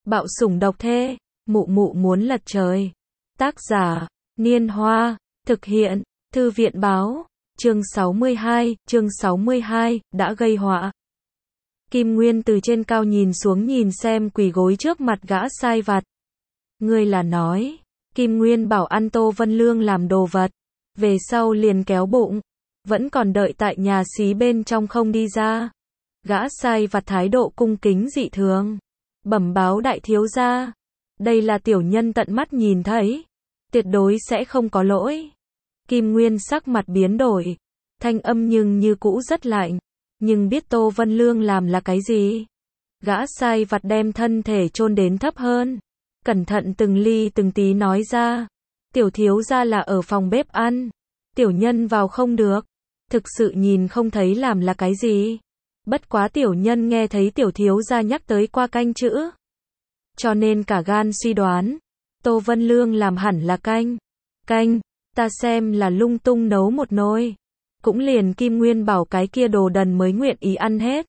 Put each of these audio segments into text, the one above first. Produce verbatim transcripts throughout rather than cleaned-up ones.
Bạo sủng độc thê, mụ mụ muốn lật trời. Tác giả, Niên Hoa, thực hiện, Thư viện báo, chương sáu mươi hai, chương sáu mươi hai, đã gây họa. Kim Nguyên từ trên cao nhìn xuống nhìn xem quỳ gối trước mặt gã sai vặt. Ngươi là nói, Kim Nguyên bảo ăn Tô Vân Lương làm đồ vật, về sau liền kéo bụng, vẫn còn đợi tại nhà xí bên trong không đi ra. Gã sai vặt thái độ cung kính dị thường, bẩm báo đại thiếu gia, đây là tiểu nhân tận mắt nhìn thấy, tuyệt đối sẽ không có lỗi. Kim Nguyên sắc mặt biến đổi, thanh âm nhưng như cũ rất lạnh, nhưng biết Tô Vân Lương làm là cái gì. Gã sai vặt đem thân thể chôn đến thấp hơn, cẩn thận từng ly từng tí nói ra, tiểu thiếu gia là ở phòng bếp ăn, tiểu nhân vào không được, thực sự nhìn không thấy làm là cái gì. Bất quá tiểu nhân nghe thấy tiểu thiếu gia nhắc tới qua canh chữ, cho nên cả gan suy đoán, Tô Vân Lương làm hẳn là canh. Canh, ta xem là lung tung nấu một nồi, cũng liền Kim Nguyên bảo cái kia đồ đần mới nguyện ý ăn hết.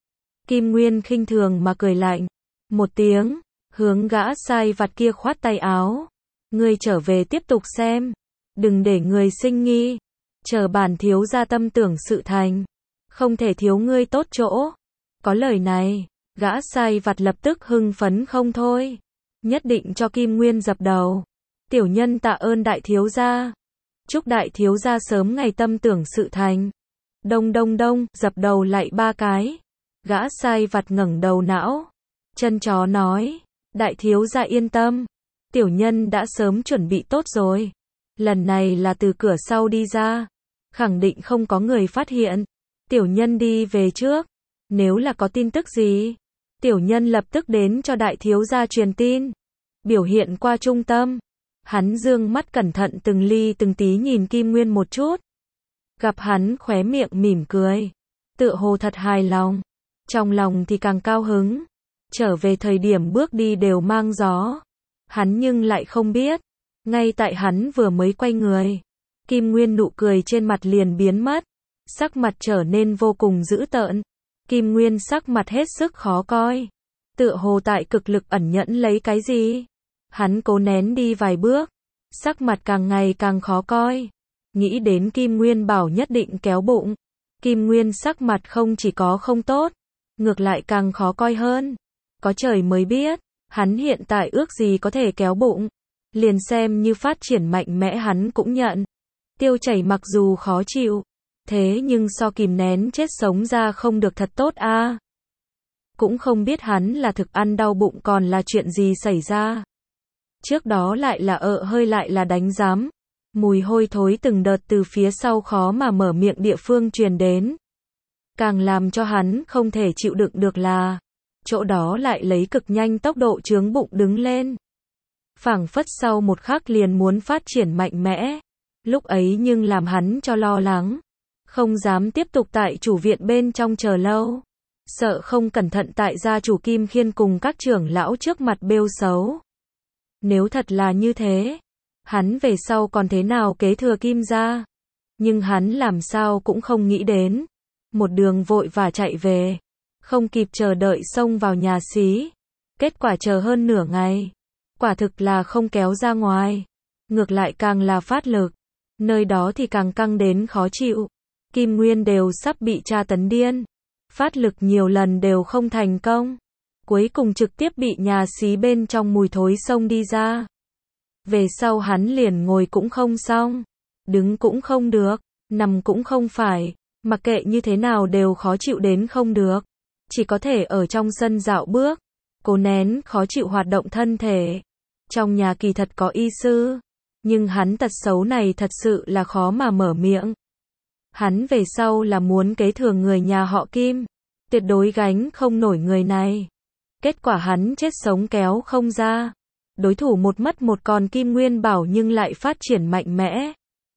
Kim Nguyên khinh thường mà cười lạnh một tiếng, hướng gã sai vặt kia khoát tay áo, ngươi trở về tiếp tục xem, đừng để người sinh nghi, chờ bản thiếu gia tâm tưởng sự thành, không thể thiếu ngươi tốt chỗ. Có lời này, gã sai vặt lập tức hưng phấn không thôi, nhất định cho Kim Nguyên dập đầu. Tiểu nhân tạ ơn đại thiếu gia, chúc đại thiếu gia sớm ngày tâm tưởng sự thành. Đông đông đông, dập đầu lại ba cái. Gã sai vặt ngẩng đầu não, chân chó nói, đại thiếu gia yên tâm, tiểu nhân đã sớm chuẩn bị tốt rồi. Lần này là từ cửa sau đi ra, khẳng định không có người phát hiện. Tiểu nhân đi về trước, nếu là có tin tức gì, tiểu nhân lập tức đến cho đại thiếu gia truyền tin. Biểu hiện qua trung tâm, hắn dương mắt cẩn thận từng ly từng tí nhìn Kim Nguyên một chút. Gặp hắn khóe miệng mỉm cười, tựa hồ thật hài lòng, trong lòng thì càng cao hứng. Trở về thời điểm bước đi đều mang gió, hắn nhưng lại không biết, ngay tại hắn vừa mới quay người, Kim Nguyên nụ cười trên mặt liền biến mất, sắc mặt trở nên vô cùng dữ tợn. Kim Nguyên sắc mặt hết sức khó coi, tựa hồ tại cực lực ẩn nhẫn lấy cái gì. Hắn cố nén đi vài bước, sắc mặt càng ngày càng khó coi, nghĩ đến Kim Nguyên bảo nhất định kéo bụng. Kim Nguyên sắc mặt không chỉ có không tốt, ngược lại càng khó coi hơn. Có trời mới biết, hắn hiện tại ước gì có thể kéo bụng, liền xem như phát triển mạnh mẽ hắn cũng nhận. Tiêu chảy mặc dù khó chịu, thế nhưng so kìm nén chết sống ra không được thật tốt a. À. Cũng không biết hắn là thực ăn đau bụng còn là chuyện gì xảy ra. Trước đó lại là ợ hơi lại là đánh giám, mùi hôi thối từng đợt từ phía sau khó mà mở miệng địa phương truyền đến. Càng làm cho hắn không thể chịu đựng được là, chỗ đó lại lấy cực nhanh tốc độ chướng bụng đứng lên. Phảng phất sau một khắc liền muốn phát triển mạnh mẽ, lúc ấy nhưng làm hắn cho lo lắng, không dám tiếp tục tại chủ viện bên trong chờ lâu, sợ không cẩn thận tại gia chủ Kim Khiên cùng các trưởng lão trước mặt bêu xấu. Nếu thật là như thế, hắn về sau còn thế nào kế thừa Kim gia? Nhưng hắn làm sao cũng không nghĩ đến, một đường vội vã chạy về, không kịp chờ đợi xông vào nhà xí, kết quả chờ hơn nửa ngày, quả thực là không kéo ra ngoài, ngược lại càng là phát lực, nơi đó thì càng căng đến khó chịu. Kim Nguyên đều sắp bị tra tấn điên, phát lực nhiều lần đều không thành công, cuối cùng trực tiếp bị nhà xí bên trong mùi thối xông đi ra. Về sau hắn liền ngồi cũng không xong, đứng cũng không được, nằm cũng không phải, mặc kệ như thế nào đều khó chịu đến không được, chỉ có thể ở trong sân dạo bước, cố nén khó chịu hoạt động thân thể. Trong nhà kỳ thật có y sư, nhưng hắn tật xấu này thật sự là khó mà mở miệng. Hắn về sau là muốn kế thừa người nhà họ Kim, tuyệt đối gánh không nổi người này. Kết quả hắn chết sống kéo không ra. Đối thủ một mất một còn Kim Nguyên bảo nhưng lại phát triển mạnh mẽ,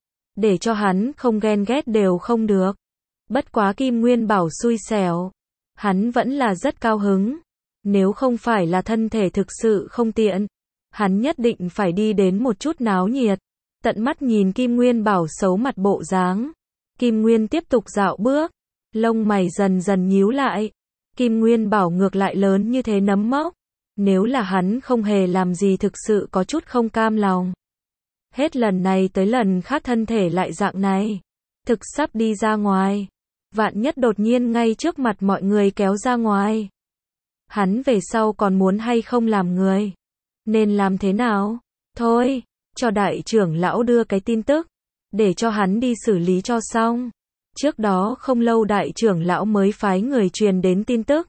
để cho hắn không ghen ghét đều không được. Bất quá Kim Nguyên bảo xui xẻo, hắn vẫn là rất cao hứng. Nếu không phải là thân thể thực sự không tiện, hắn nhất định phải đi đến một chút náo nhiệt, tận mắt nhìn Kim Nguyên bảo xấu mặt bộ dáng. Kim Nguyên tiếp tục dạo bước, lông mày dần dần nhíu lại. Kim Nguyên bảo ngược lại lớn như thế nấm mốc, Nếu là hắn không hề làm gì thực sự có chút không cam lòng. Hết lần này tới lần khác thân thể lại dạng này. Thực sắp đi ra ngoài. Vạn nhất đột nhiên ngay trước mặt mọi người kéo ra ngoài. Hắn về sau còn muốn hay không làm người. Nên làm thế nào? Thôi, cho đại trưởng lão đưa cái tin tức. Để cho hắn đi xử lý cho xong. Trước đó không lâu đại trưởng lão mới phái người truyền đến tin tức.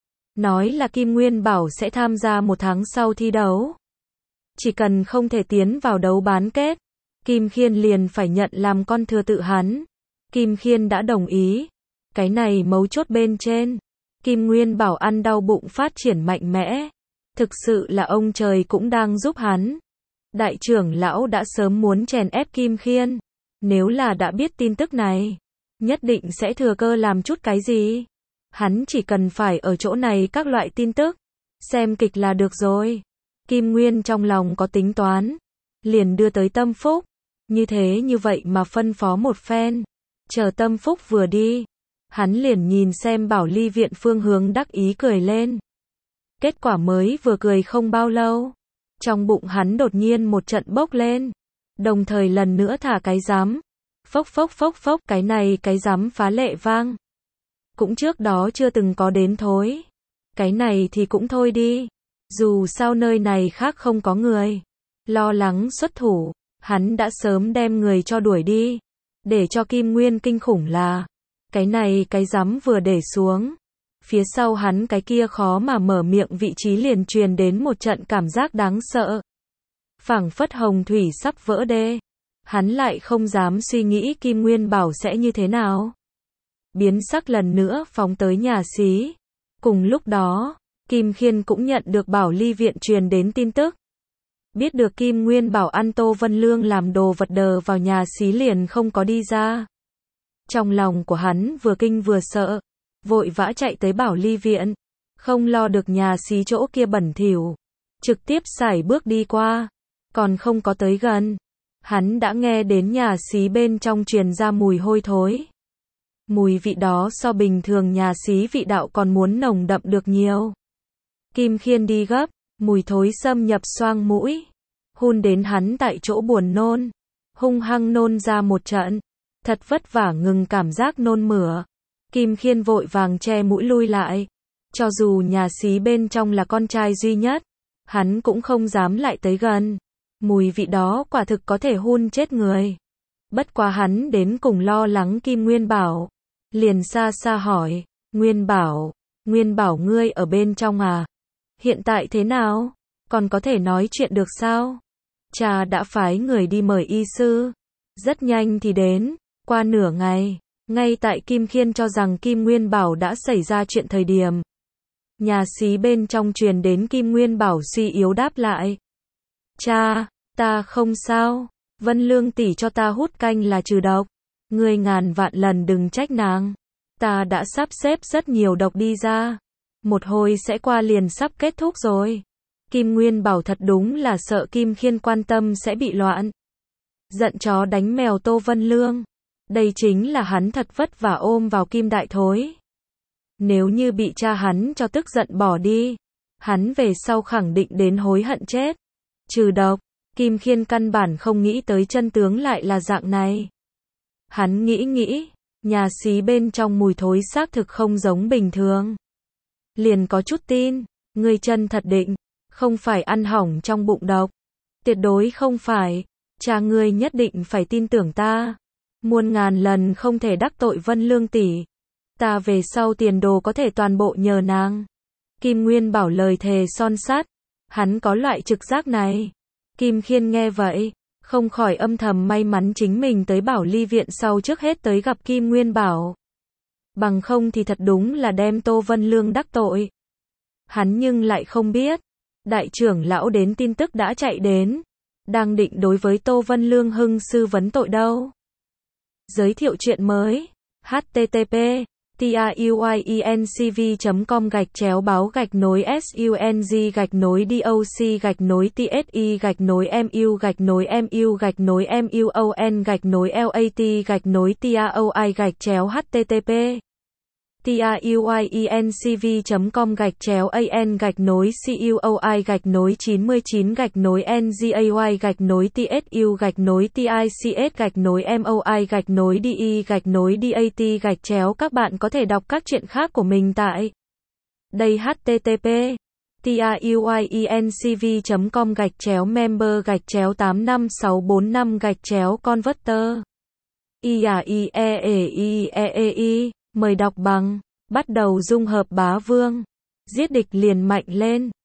Nói là Kim Nguyên Bảo sẽ tham gia một tháng sau thi đấu. Chỉ cần không thể tiến vào đấu bán kết, Kim Khiên liền phải nhận làm con thừa tự hắn. Kim Khiên đã đồng ý. Cái này mấu chốt bên trên. Kim Nguyên Bảo ăn đau bụng phát triển mạnh mẽ. Thực sự là ông trời cũng đang giúp hắn. Đại trưởng lão đã sớm muốn chèn ép Kim Khiên. Nếu là đã biết tin tức này, nhất định sẽ thừa cơ làm chút cái gì. Hắn chỉ cần phải ở chỗ này các loại tin tức, xem kịch là được rồi. Kim Nguyên trong lòng có tính toán, liền đưa tới Tâm Phúc. Như thế như vậy mà phân phó một phen. Chờ Tâm Phúc vừa đi, hắn liền nhìn xem Bảo Ly viện phương hướng đắc ý cười lên. Kết quả mới vừa cười không bao lâu, trong bụng hắn đột nhiên một trận bốc lên. Đồng thời lần nữa thả cái rắm. Phốc phốc phốc phốc, cái này cái rắm phá lệ vang. Cũng trước đó chưa từng có đến thối. Cái này thì cũng thôi đi. Dù sao nơi này khác không có người. Lo lắng xuất thủ, hắn đã sớm đem người cho đuổi đi. Để cho Kim Nguyên kinh khủng là, cái này cái rắm vừa để xuống. Phía sau hắn cái kia khó mà mở miệng vị trí liền truyền đến một trận cảm giác đáng sợ. Phảng phất hồng thủy sắp vỡ đê. Hắn lại không dám suy nghĩ Kim Nguyên Bảo sẽ như thế nào. Biến sắc lần nữa phóng tới nhà xí. Cùng lúc đó, Kim Khiên cũng nhận được Bảo Ly viện truyền đến tin tức. Biết được Kim Nguyên Bảo ăn Tô Vân Lương làm đồ vật đờ vào nhà xí liền không có đi ra. Trong lòng của hắn vừa kinh vừa sợ, vội vã chạy tới Bảo Ly viện. Không lo được nhà xí chỗ kia bẩn thỉu, trực tiếp sải bước đi qua. Còn không có tới gần, hắn đã nghe đến nhà xí bên trong truyền ra mùi hôi thối. Mùi vị đó so bình thường nhà xí vị đạo còn muốn nồng đậm được nhiều. Kim Khiên đi gấp, mùi thối xâm nhập xoang mũi, hun đến hắn tại chỗ buồn nôn, hung hăng nôn ra một trận, thật vất vả ngừng cảm giác nôn mửa. Kim Khiên vội vàng che mũi lui lại, cho dù nhà xí bên trong là con trai duy nhất, hắn cũng không dám lại tới gần. Mùi vị đó quả thực có thể hun chết người. Bất quá hắn đến cùng lo lắng Kim Nguyên Bảo, liền xa xa hỏi, Nguyên Bảo, Nguyên Bảo ngươi ở bên trong à? Hiện tại thế nào? Còn có thể nói chuyện được sao? Cha đã phái người đi mời y sư. Rất nhanh thì đến, qua nửa ngày, ngay tại Kim Khiên cho rằng Kim Nguyên Bảo đã xảy ra chuyện thời điểm. Nhà xí bên trong truyền đến Kim Nguyên Bảo suy yếu đáp lại. Cha, ta không sao, Vân Lương tỷ cho ta hút canh là trừ độc. Ngươi ngàn vạn lần đừng trách nàng. Ta đã sắp xếp rất nhiều độc đi ra. Một hồi sẽ qua liền sắp kết thúc rồi. Kim Nguyên Bảo thật đúng là sợ Kim Khiên quan tâm sẽ bị loạn. Giận chó đánh mèo Tô Vân Lương. Đây chính là hắn thật vất vả ôm vào Kim Đại Thối. Nếu như bị cha hắn cho tức giận bỏ đi, hắn về sau khẳng định đến hối hận chết. Trừ độc, Kim Khiên căn bản không nghĩ tới chân tướng lại là dạng này. Hắn nghĩ nghĩ, nhà xí bên trong mùi thối xác thực không giống bình thường. Liền có chút tin, ngươi chân thật định, không phải ăn hỏng trong bụng độc. Tuyệt đối không phải, cha ngươi nhất định phải tin tưởng ta. Muôn ngàn lần không thể đắc tội Vân Lương tỷ. Ta về sau tiền đồ có thể toàn bộ nhờ nàng. Kim Nguyên Bảo lời thề son sắt, hắn có loại trực giác này. Kim Khiên nghe vậy, không khỏi âm thầm may mắn chính mình tới Bảo Ly viện sau trước hết tới gặp Kim Nguyên Bảo. Bằng không thì thật đúng là đem Tô Vân Lương đắc tội. Hắn nhưng lại không biết, đại trưởng lão đến tin tức đã chạy đến, đang định đối với Tô Vân Lương hưng sư vấn tội đâu. Giới thiệu chuyện mới, h t t p truyencv chấm com gạch chéo báo gạch nối sung gạch nối doc gạch nối tsi gạch nối mu gạch nối mu gạch nối muon gạch nối lat gạch nối taoi gạch chéo http tiuyiencv.com gạch chéo an gạch nối cuoi gạch nối chín mươi chín gạch nối ngay gạch nối tsu gạch nối tics gạch nối moi gạch nối de gạch nối dat gạch chéo. Các bạn có thể đọc các truyện khác của mình tại đây. http tiuyiencv.com gạch chéo member gạch chéo tám năm sáu bốn năm gạch chéo converter. i a i e e i e e i Mời đọc bằng. Bắt đầu dung hợp bá vương. Giết địch liền mạnh lên.